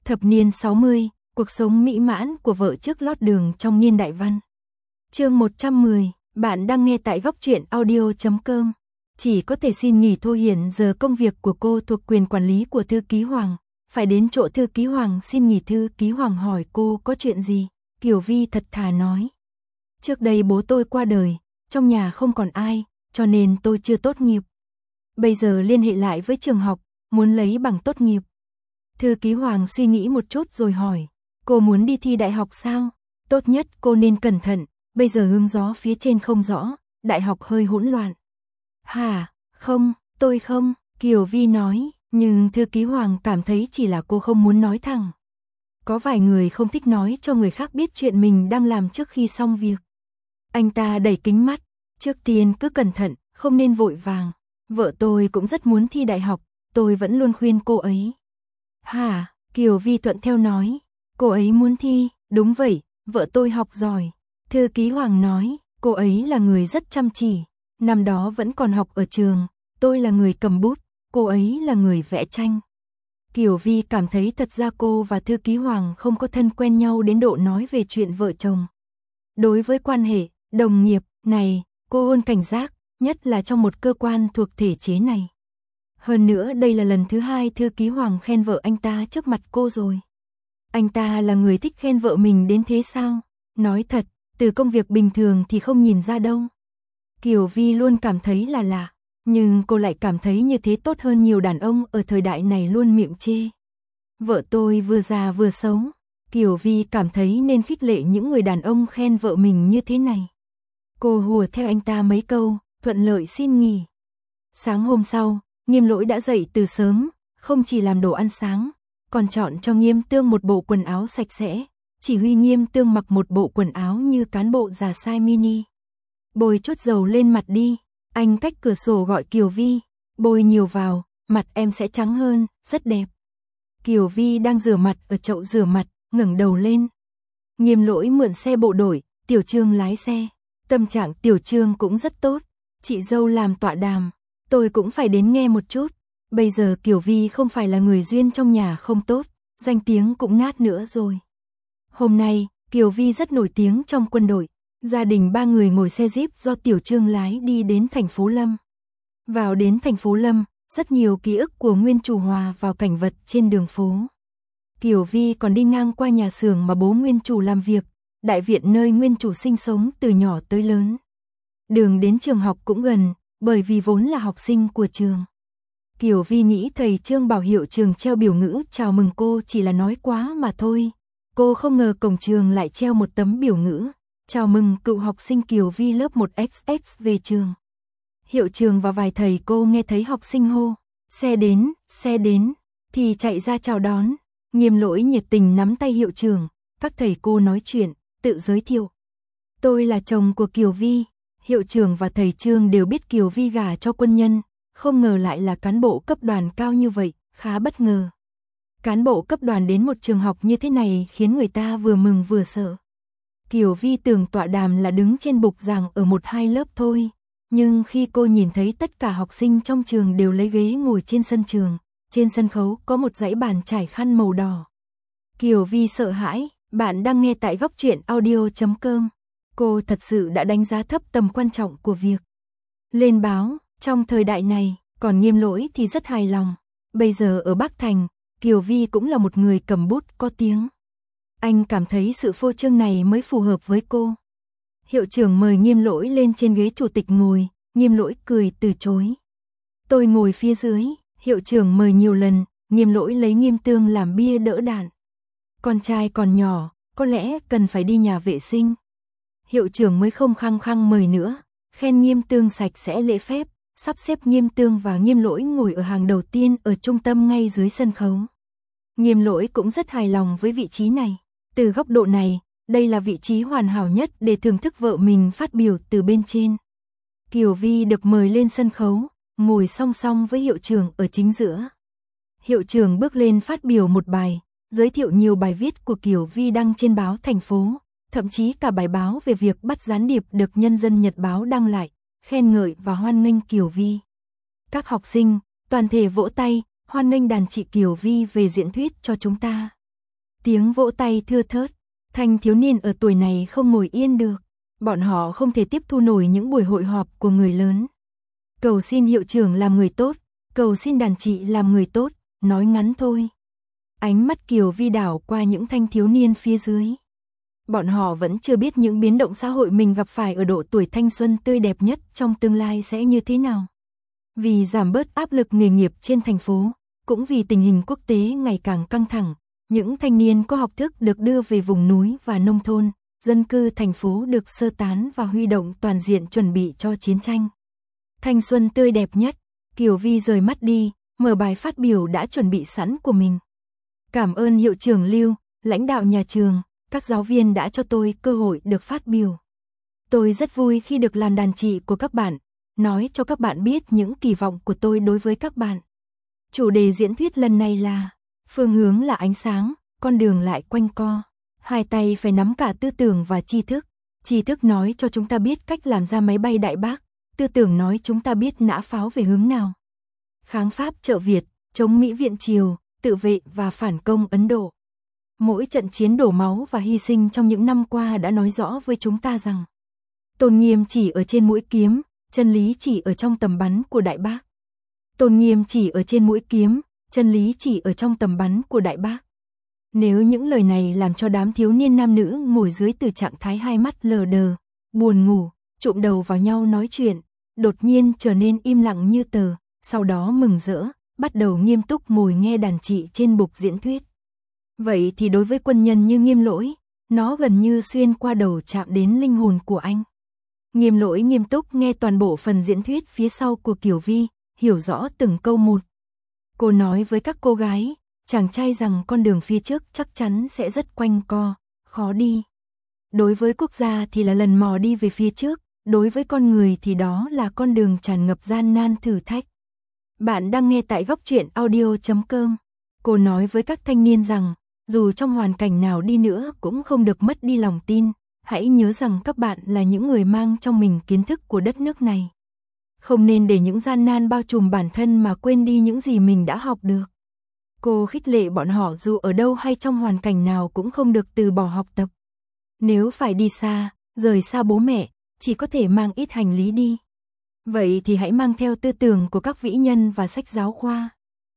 Thập niên 60, cuộc sống mỹ mãn của vợ trước lót đường trong niên đại văn. Chương 110, bạn đang nghe tại góc truyện audio.com. Chỉ có thể xin nghỉ thôi, hiện giờ công việc của cô thuộc quyền quản lý của thư ký Hoàng. Phải đến chỗ thư ký Hoàng xin nghỉ. Thư ký Hoàng hỏi cô có chuyện gì? Kiều Vi thật thà nói. Trước đây bố tôi qua đời, trong nhà không còn ai, cho nên tôi chưa tốt nghiệp. Bây giờ liên hệ lại với trường học, muốn lấy bằng tốt nghiệp. Thư ký Hoàng suy nghĩ một chút rồi hỏi, cô muốn đi thi đại học sao? Tốt nhất cô nên cẩn thận, bây giờ hướng gió phía trên không rõ, đại học hơi hỗn loạn. Hả? Không, tôi không, Kiều Vi nói, nhưng thư ký Hoàng cảm thấy chỉ là cô không muốn nói thẳng. Có vài người không thích nói cho người khác biết chuyện mình đang làm trước khi xong việc. Anh ta đẩy kính mắt, trước tiên cứ cẩn thận, không nên vội vàng. Vợ tôi cũng rất muốn thi đại học, tôi vẫn luôn khuyên cô ấy. Hả? Kiều Vi thuận theo nói, cô ấy muốn thi, đúng vậy, vợ tôi học giỏi. Thư ký Hoàng nói, cô ấy là người rất chăm chỉ, năm đó vẫn còn học ở trường, tôi là người cầm bút, cô ấy là người vẽ tranh. Kiều Vi cảm thấy thật ra cô và thư ký Hoàng không có thân quen nhau đến độ nói về chuyện vợ chồng. Đối với quan hệ, đồng nghiệp, này, cô luôn cảnh giác, nhất là trong một cơ quan thuộc thể chế này. Hơn nữa đây là lần thứ hai thư ký Hoàng khen vợ anh ta trước mặt cô rồi. Anh ta là người thích khen vợ mình đến thế sao? Nói thật, từ công việc bình thường thì không nhìn ra đâu. Kiều Vi luôn cảm thấy là lạ, nhưng cô lại cảm thấy như thế tốt hơn nhiều đàn ông ở thời đại này luôn miệng chê. Vợ tôi vừa già vừa xấu. Kiều Vi cảm thấy nên khích lệ những người đàn ông khen vợ mình như thế này. Cô hùa theo anh ta mấy câu, thuận lợi xin nghỉ. Sáng hôm sau, Nghiêm Lỗi đã dậy từ sớm, không chỉ làm đồ ăn sáng, còn chọn cho Nghiêm Tương một bộ quần áo sạch sẽ, chỉ huy Nghiêm Tương mặc một bộ quần áo như cán bộ già size mini. Bôi chút dầu lên mặt đi, anh cách cửa sổ gọi Kiều Vi, bôi nhiều vào, mặt em sẽ trắng hơn, rất đẹp. Kiều Vi đang rửa mặt ở chậu rửa mặt, ngẩng đầu lên. Nghiêm Lỗi mượn xe bộ đội, Tiểu Trương lái xe. Tâm trạng Tiểu Trương cũng rất tốt, chị dâu làm tọa đàm, tôi cũng phải đến nghe một chút. Bây giờ Kiều Vi không phải là người duyên trong nhà không tốt, danh tiếng cũng nát nữa rồi. Hôm nay, Kiều Vi rất nổi tiếng trong quân đội. Gia đình ba người ngồi xe Jeep do Tiểu Trương lái đi đến thành phố Lâm. Vào đến thành phố Lâm, rất nhiều ký ức của nguyên chủ hòa vào cảnh vật trên đường phố. Kiều Vi còn đi ngang qua nhà xưởng mà bố nguyên chủ làm việc, đại viện nơi nguyên chủ sinh sống từ nhỏ tới lớn. Đường đến trường học cũng gần, bởi vì vốn là học sinh của trường. Kiều Vi nghĩ thầy Trương bảo hiệu trường treo biểu ngữ chào mừng cô chỉ là nói quá mà thôi. Cô không ngờ cổng trường lại treo một tấm biểu ngữ, chào mừng cựu học sinh Kiều Vi lớp 1XX về trường. Hiệu trường và vài thầy cô nghe thấy học sinh hô, xe đến, thì chạy ra chào đón. Nghiêm Lỗi nhiệt tình nắm tay hiệu trường, các thầy cô nói chuyện, tự giới thiệu. Tôi là chồng của Kiều Vi. Hiệu trưởng và thầy Trương đều biết Kiều Vi gả cho quân nhân, không ngờ lại là cán bộ cấp đoàn cao như vậy, khá bất ngờ. Cán bộ cấp đoàn đến một trường học như thế này khiến người ta vừa mừng vừa sợ. Kiều Vi tưởng tọa đàm là đứng trên bục giảng ở 1-2 lớp thôi, nhưng khi cô nhìn thấy tất cả học sinh trong trường đều lấy ghế ngồi trên sân trường, trên sân khấu có một dãy bàn trải khăn màu đỏ. Kiều Vi sợ hãi, bạn đang nghe tại góc truyện audio.com. Cô thật sự đã đánh giá thấp tầm quan trọng của việc lên báo trong thời đại này, còn Nghiêm Lỗi thì rất hài lòng. Bây giờ ở Bắc Thành, Kiều Vi cũng là một người cầm bút có tiếng. Anh cảm thấy sự phô trương này mới phù hợp với cô. Hiệu trưởng mời Nghiêm Lỗi lên trên ghế chủ tịch ngồi, Nghiêm Lỗi cười từ chối. Tôi ngồi phía dưới, hiệu trưởng mời nhiều lần, Nghiêm Lỗi lấy Nghiêm Tương làm bia đỡ đạn. Con trai còn nhỏ, có lẽ cần phải đi nhà vệ sinh. Hiệu trưởng mới không khăng khăng mời nữa, khen Nghiêm Tương sạch sẽ lễ phép, sắp xếp Nghiêm Tương và Nghiêm Lỗi ngồi ở hàng đầu tiên ở trung tâm ngay dưới sân khấu. Nghiêm Lỗi cũng rất hài lòng với vị trí này. Từ góc độ này, đây là vị trí hoàn hảo nhất để thưởng thức vợ mình phát biểu từ bên trên. Kiều Vi được mời lên sân khấu, ngồi song song với hiệu trưởng ở chính giữa. Hiệu trưởng bước lên phát biểu một bài, giới thiệu nhiều bài viết của Kiều Vi đăng trên báo thành phố. Thậm chí cả bài báo về việc bắt gián điệp được Nhân dân Nhật báo đăng lại, khen ngợi và hoan nghênh Kiều Vi. Các học sinh, toàn thể vỗ tay, hoan nghênh đàn chị Kiều Vi về diễn thuyết cho chúng ta. Tiếng vỗ tay thưa thớt, thanh thiếu niên ở tuổi này không ngồi yên được. Bọn họ không thể tiếp thu nổi những buổi hội họp của người lớn. Cầu xin hiệu trưởng làm người tốt, cầu xin đàn chị làm người tốt, nói ngắn thôi. Ánh mắt Kiều Vi đảo qua những thanh thiếu niên phía dưới. Bọn họ vẫn chưa biết những biến động xã hội mình gặp phải ở độ tuổi thanh xuân tươi đẹp nhất trong tương lai sẽ như thế nào. Vì giảm bớt áp lực nghề nghiệp trên thành phố, cũng vì tình hình quốc tế ngày càng căng thẳng, những thanh niên có học thức được đưa về vùng núi và nông thôn, dân cư thành phố được sơ tán và huy động toàn diện chuẩn bị cho chiến tranh. Thanh xuân tươi đẹp nhất, Kiều Vi rời mắt đi, mở bài phát biểu đã chuẩn bị sẵn của mình. Cảm ơn hiệu trưởng Lưu, lãnh đạo nhà trường, các giáo viên đã cho tôi cơ hội được phát biểu. Tôi rất vui khi được làm đàn chị của các bạn, nói cho các bạn biết những kỳ vọng của tôi đối với các bạn. Chủ đề diễn thuyết lần này là phương hướng là ánh sáng, con đường lại quanh co. Hai tay phải nắm cả tư tưởng và tri thức. Tri thức nói cho chúng ta biết cách làm ra máy bay Đại Bác, tư tưởng nói chúng ta biết nã pháo về hướng nào. Kháng Pháp trợ Việt, chống Mỹ viện Triều, tự vệ và phản công Ấn Độ. Mỗi trận chiến đổ máu và hy sinh trong những năm qua đã nói rõ với chúng ta rằng tôn nghiêm chỉ ở trên mũi kiếm, chân lý chỉ ở trong tầm bắn của Đại Bác. Tôn nghiêm chỉ ở trên mũi kiếm, chân lý chỉ ở trong tầm bắn của Đại Bác. Nếu những lời này làm cho đám thiếu niên nam nữ ngồi dưới từ trạng thái hai mắt lờ đờ, buồn ngủ, chụm đầu vào nhau nói chuyện, đột nhiên trở nên im lặng như tờ, sau đó mừng rỡ, bắt đầu nghiêm túc ngồi nghe đàn chị trên bục diễn thuyết. Vậy thì đối với quân nhân như Nghiêm Lỗi, nó gần như xuyên qua đầu chạm đến linh hồn của anh. Nghiêm Lỗi nghiêm túc nghe toàn bộ phần diễn thuyết phía sau của Kiều Vi, hiểu rõ từng câu một. Cô nói với các cô gái, chàng trai rằng con đường phía trước chắc chắn sẽ rất quanh co, khó đi. Đối với quốc gia thì là lần mò đi về phía trước, đối với con người thì đó là con đường tràn ngập gian nan thử thách. Bạn đang nghe tại góc truyện audio.com. Cô nói với các thanh niên rằng, dù trong hoàn cảnh nào đi nữa cũng không được mất đi lòng tin, hãy nhớ rằng các bạn là những người mang trong mình kiến thức của đất nước này. Không nên để những gian nan bao trùm bản thân mà quên đi những gì mình đã học được. Cô khích lệ bọn họ dù ở đâu hay trong hoàn cảnh nào cũng không được từ bỏ học tập. Nếu phải đi xa, rời xa bố mẹ, chỉ có thể mang ít hành lý đi. Vậy thì hãy mang theo tư tưởng của các vĩ nhân và sách giáo khoa.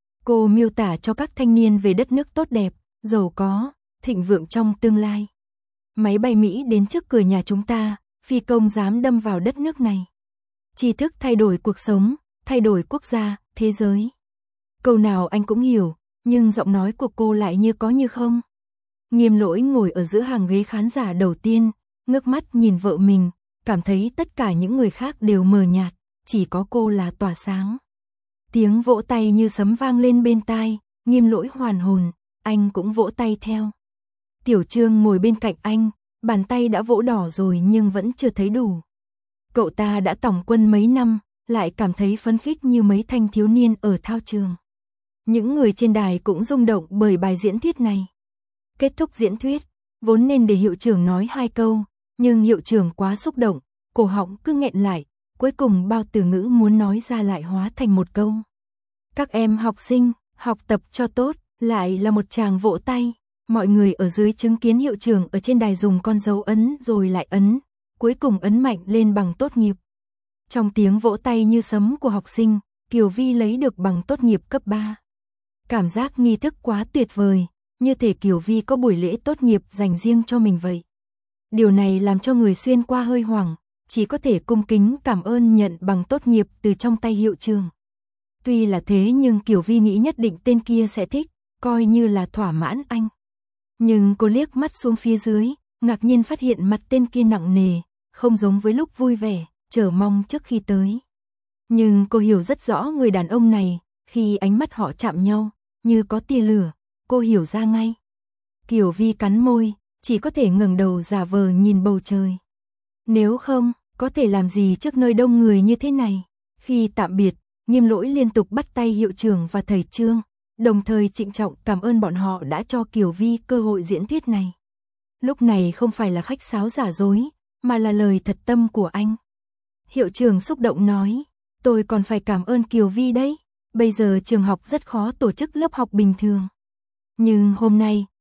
Cô miêu tả cho các thanh niên về đất nước tốt đẹp, giàu có, thịnh vượng trong tương lai. Máy bay Mỹ đến trước cửa nhà chúng ta, phi công dám đâm vào đất nước này. Tri thức thay đổi cuộc sống, thay đổi quốc gia, thế giới. Câu nào anh cũng hiểu, nhưng giọng nói của cô lại như có như không. Nghiêm Lỗi ngồi ở giữa hàng ghế khán giả đầu tiên, ngước mắt nhìn vợ mình, cảm thấy tất cả những người khác đều mờ nhạt, chỉ có cô là tỏa sáng. Tiếng vỗ tay như sấm vang lên bên tai, Nghiêm Lỗi hoàn hồn, anh cũng vỗ tay theo. Tiểu Trương ngồi bên cạnh anh, bàn tay đã vỗ đỏ rồi nhưng vẫn chưa thấy đủ. Cậu ta đã tòng quân mấy năm, lại cảm thấy phấn khích như mấy thanh thiếu niên ở thao trường. Những người trên đài cũng rung động bởi bài diễn thuyết này. Kết thúc diễn thuyết, vốn nên để hiệu trưởng nói 2 câu, nhưng hiệu trưởng quá xúc động, cổ họng cứ nghẹn lại, cuối cùng bao từ ngữ muốn nói ra lại hóa thành một câu. Các em học sinh, học tập cho tốt, lại là một tràng vỗ tay. Mọi người ở dưới chứng kiến hiệu trưởng ở trên đài dùng con dấu ấn rồi lại ấn, cuối cùng ấn mạnh lên bằng tốt nghiệp. Trong tiếng vỗ tay như sấm của học sinh, Kiều Vi lấy được bằng tốt nghiệp cấp 3. Cảm giác nghi thức quá tuyệt vời, như thể Kiều Vi có buổi lễ tốt nghiệp dành riêng cho mình vậy. Điều này làm cho người xuyên qua hơi hoảng, chỉ có thể cung kính cảm ơn nhận bằng tốt nghiệp từ trong tay hiệu trưởng. Tuy là thế nhưng Kiều Vi nghĩ nhất định tên kia sẽ thích, coi như là thỏa mãn anh. Nhưng cô liếc mắt xuống phía dưới, ngạc nhiên phát hiện mặt tên kia nặng nề, không giống với lúc vui vẻ, chờ mong trước khi tới. Nhưng cô hiểu rất rõ người đàn ông này, khi ánh mắt họ chạm nhau, như có tia lửa, cô hiểu ra ngay. Kiều Vi cắn môi, chỉ có thể ngẩng đầu giả vờ nhìn bầu trời. Nếu không, có thể làm gì trước nơi đông người như thế này? Khi tạm biệt, Nghiêm Lỗi liên tục bắt tay hiệu trưởng và thầy Trương, đồng thời trịnh trọng cảm ơn bọn họ đã cho Kiều Vi cơ hội diễn thuyết này. Lúc này không phải là khách sáo giả dối, mà là lời thật tâm của anh. Hiệu trưởng xúc động nói, tôi còn phải cảm ơn Kiều Vi đấy, bây giờ trường học rất khó tổ chức lớp học bình thường. Nhưng hôm nay,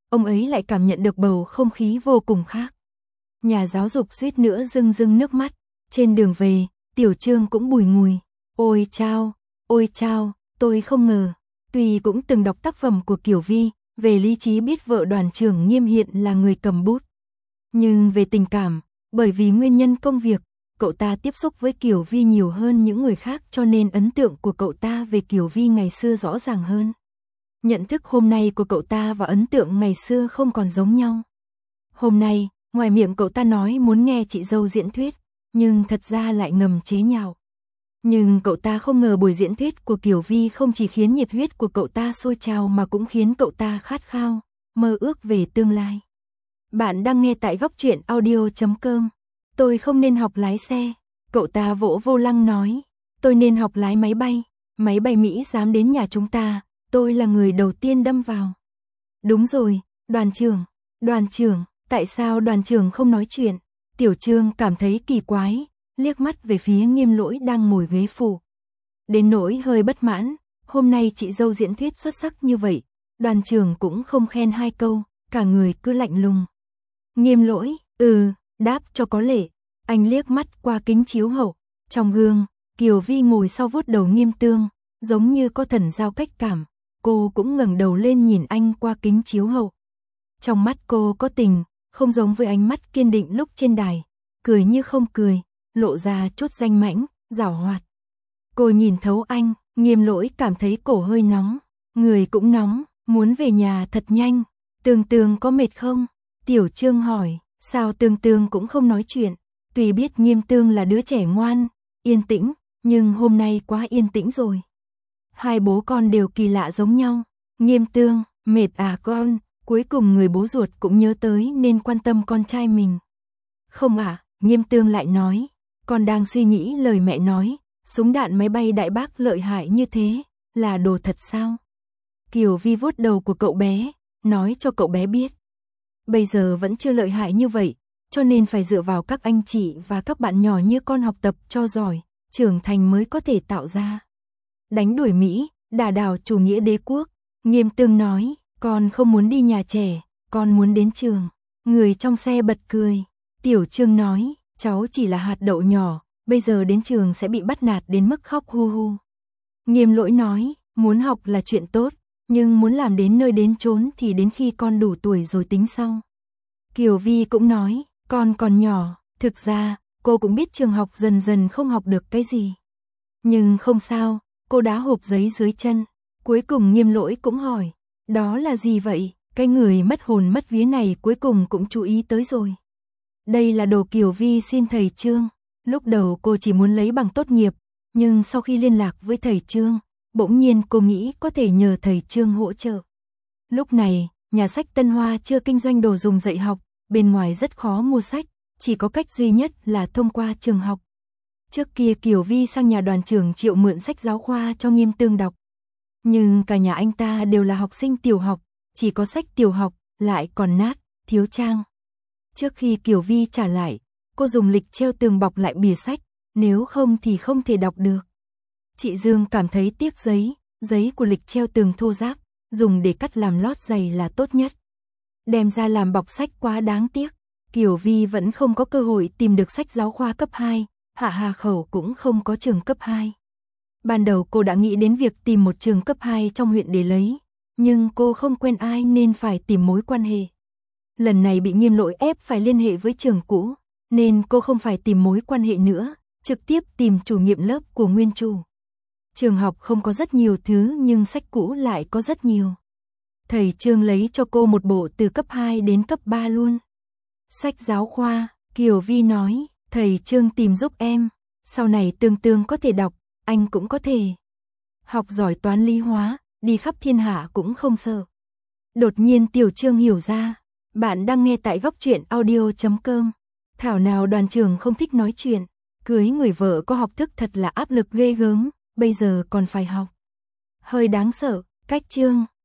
ông ấy lại cảm nhận được bầu không khí vô cùng khác. Nhà giáo dục suýt nữa rưng rưng nước mắt, trên đường về, Tiểu Trương cũng bùi ngùi. Ôi chao, tôi không ngờ. Tuy cũng từng đọc tác phẩm của Kiều Vi, về lý trí biết vợ đoàn trưởng Nghiêm hiện là người cầm bút. Nhưng về tình cảm, bởi vì nguyên nhân công việc, cậu ta tiếp xúc với Kiều Vi nhiều hơn những người khác cho nên ấn tượng của cậu ta về Kiều Vi ngày xưa rõ ràng hơn. Nhận thức hôm nay của cậu ta và ấn tượng ngày xưa không còn giống nhau. Hôm nay, ngoài miệng cậu ta nói muốn nghe chị dâu diễn thuyết, nhưng thật ra lại ngầm chế nhạo. Nhưng cậu ta không ngờ buổi diễn thuyết của Kiều Vi không chỉ khiến nhiệt huyết của cậu ta sôi trào mà cũng khiến cậu ta khát khao, mơ ước về tương lai. Bạn đang nghe tại góc truyện audio.com. Tôi không nên học lái xe. Cậu ta vỗ vô lăng nói. Tôi nên học lái máy bay. Máy bay Mỹ dám đến nhà chúng ta. Tôi là người đầu tiên đâm vào. Đúng rồi, đoàn trưởng, tại sao đoàn trưởng không nói chuyện? Tiểu Trương cảm thấy kỳ quái, liếc mắt về phía Nghiêm Lỗi đang ngồi ghế phụ. Đến nỗi hơi bất mãn, hôm nay chị dâu diễn thuyết xuất sắc như vậy, đoàn trưởng cũng không khen hai câu, cả người cứ lạnh lùng. Nghiêm Lỗi, đáp cho có lệ. Anh liếc mắt qua kính chiếu hậu, trong gương, Kiều Vi ngồi sau vuốt đầu Nghiêm Tương, giống như có thần giao cách cảm, cô cũng ngẩng đầu lên nhìn anh qua kính chiếu hậu. Trong mắt cô có tình, không giống với ánh mắt kiên định lúc trên đài, cười như không cười, lộ ra chút danh mãnh, giảo hoạt. Cô nhìn thấu anh, Nghiêm Lỗi cảm thấy cổ hơi nóng, người cũng nóng, muốn về nhà thật nhanh. Tương có mệt không? Tiểu Trương hỏi, sao Tương cũng không nói chuyện, tuy biết Nghiêm Tương là đứa trẻ ngoan, yên tĩnh, nhưng hôm nay quá yên tĩnh rồi. Hai bố con đều kỳ lạ giống nhau. Nghiêm Tương, mệt à con? Cuối cùng người bố ruột cũng nhớ tới nên quan tâm con trai mình. Không ạ, Nghiêm Tương lại nói, con đang suy nghĩ lời mẹ nói, súng đạn máy bay Đại Bác lợi hại như thế, là đồ thật sao? Kiều Vi vuốt đầu của cậu bé, nói cho cậu bé biết. Bây giờ vẫn chưa lợi hại như vậy, cho nên phải dựa vào các anh chị và các bạn nhỏ như con học tập cho giỏi, trưởng thành mới có thể tạo ra. Đánh đuổi Mỹ, đả đảo chủ nghĩa đế quốc, Nghiêm Tương nói, con không muốn đi nhà trẻ, con muốn đến trường. Người trong xe bật cười. Tiểu Trương nói, cháu chỉ là hạt đậu nhỏ, bây giờ đến trường sẽ bị bắt nạt đến mức khóc hu hu. Nghiêm Lỗi nói, muốn học là chuyện tốt, nhưng muốn làm đến nơi đến chốn thì đến khi con đủ tuổi rồi tính sau. Kiều Vi cũng nói, con còn nhỏ, thực ra, cô cũng biết trường học dần dần không học được cái gì. Nhưng không sao, cô đá hộp giấy dưới chân. Cuối cùng Nghiêm Lỗi cũng hỏi, đó là gì vậy? Cái người mất hồn mất vía này cuối cùng cũng chú ý tới rồi. Đây là đồ Kiều Vi xin thầy Trương. Lúc đầu cô chỉ muốn lấy bằng tốt nghiệp, nhưng sau khi liên lạc với thầy Trương, bỗng nhiên cô nghĩ có thể nhờ thầy Trương hỗ trợ. Lúc này, nhà sách Tân Hoa chưa kinh doanh đồ dùng dạy học, bên ngoài rất khó mua sách, chỉ có cách duy nhất là thông qua trường học. Trước kia Kiều Vi sang nhà đoàn trưởng Triệu mượn sách giáo khoa cho Nghiêm Tương đọc. Nhưng cả nhà anh ta đều là học sinh tiểu học, chỉ có sách tiểu học, lại còn nát, thiếu trang. Trước khi Kiều Vi trả lại, cô dùng lịch treo tường bọc lại bìa sách, nếu không thì không thể đọc được. Chị Dương cảm thấy tiếc giấy của lịch treo tường thô ráp, dùng để cắt làm lót giày là tốt nhất. Đem ra làm bọc sách quá đáng tiếc, Kiều Vi vẫn không có cơ hội tìm được sách giáo khoa cấp 2, Hạ Hà Khẩu cũng không có trường cấp 2. Ban đầu cô đã nghĩ đến việc tìm một trường cấp 2 trong huyện để lấy, nhưng cô không quen ai nên phải tìm mối quan hệ. Lần này bị Nghiêm Lỗi ép phải liên hệ với trường cũ, nên cô không phải tìm mối quan hệ nữa, trực tiếp tìm chủ nhiệm lớp của nguyên chủ. Trường học không có rất nhiều thứ nhưng sách cũ lại có rất nhiều. Thầy Trương lấy cho cô một bộ từ cấp 2 đến cấp 3 luôn. Sách giáo khoa, Kiều Vi nói, thầy Trương tìm giúp em, sau này Tương có thể đọc, anh cũng có thể. Học giỏi toán lý hóa, đi khắp thiên hạ cũng không sợ. Đột nhiên Tiểu Trương hiểu ra, bạn đang nghe tại góc truyện audio.com. Thảo nào đoàn trưởng không thích nói chuyện, cưới người vợ có học thức thật là áp lực ghê gớm, bây giờ còn phải học. Hơi đáng sợ, cách Trương.